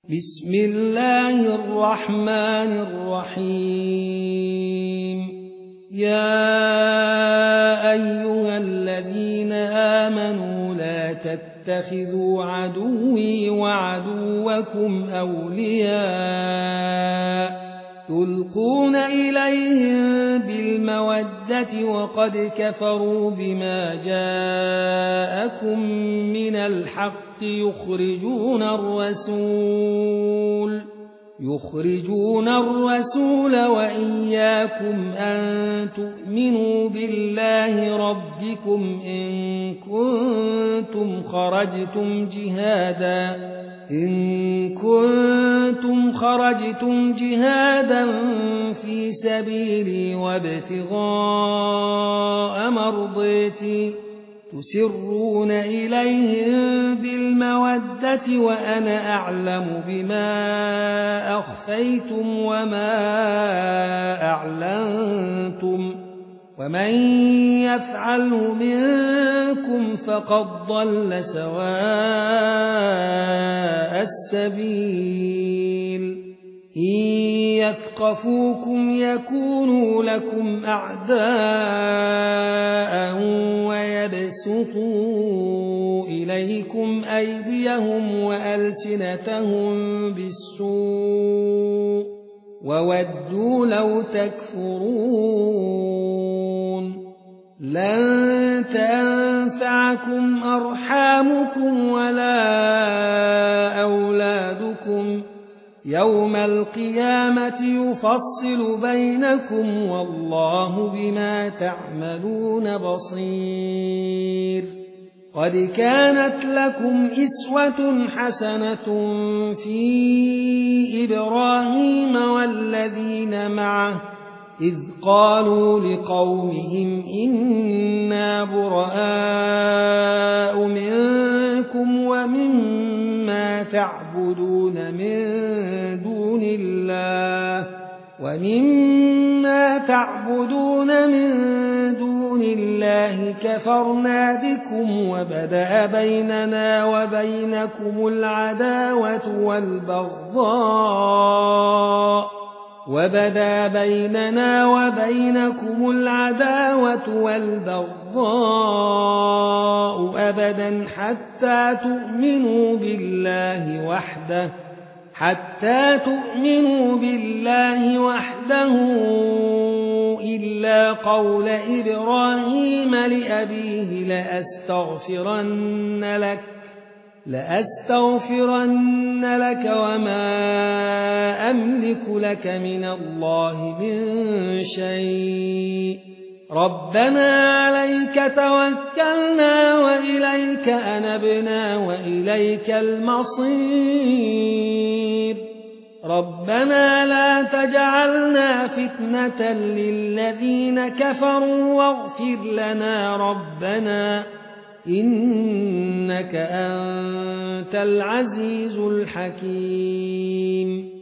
بسم الله الرحمن الرحيم يا أيها الذين آمنوا لا تتخذوا عدوي وعدوكم أولياء تلقون إليهم بالمودة وقد كفروا بما جاءكم من الحق يخرجون الرسول وإياكم أن تؤمنوا بالله ربكم إن كنتم خرجتم جهادا في سبيلي وابتغاء مرضاتي تسرون إليهم بالمودة وأنا أعلم بما أخفيتم وما أعلنتم ومن يفعله منكم فقد ضل سواء السبيل إن يثقفوكم يكونوا لكم أعداء ويبسطوا إليكم أيديهم وألسنتهم بالسوء وودوا لو تكفرون لن تنفعكم أرحامكم ولا أولادكم يوم القيامة يفصل بينكم والله بما تعملون بصير قد كانت لكم أسوة حسنة في إبراهيم والذين معه إذ قالوا لقومهم إنا براء منكم ومما تعبدون من دون الله كفرنا بكم وبدأ بيننا وبينكم العداوة والبغضاء أبدا حتى تؤمنوا بالله وحده إلا قول إبراهيم لأبيه لأستغفرن لك وما أملك لك من الله من شيء ربنا عليك توكلنا وإليك أنبنا وإليك المصير ربنا لا تجعلنا فتنة للذين كفروا واغفر لنا ربنا إنك أنت العزيز الحكيم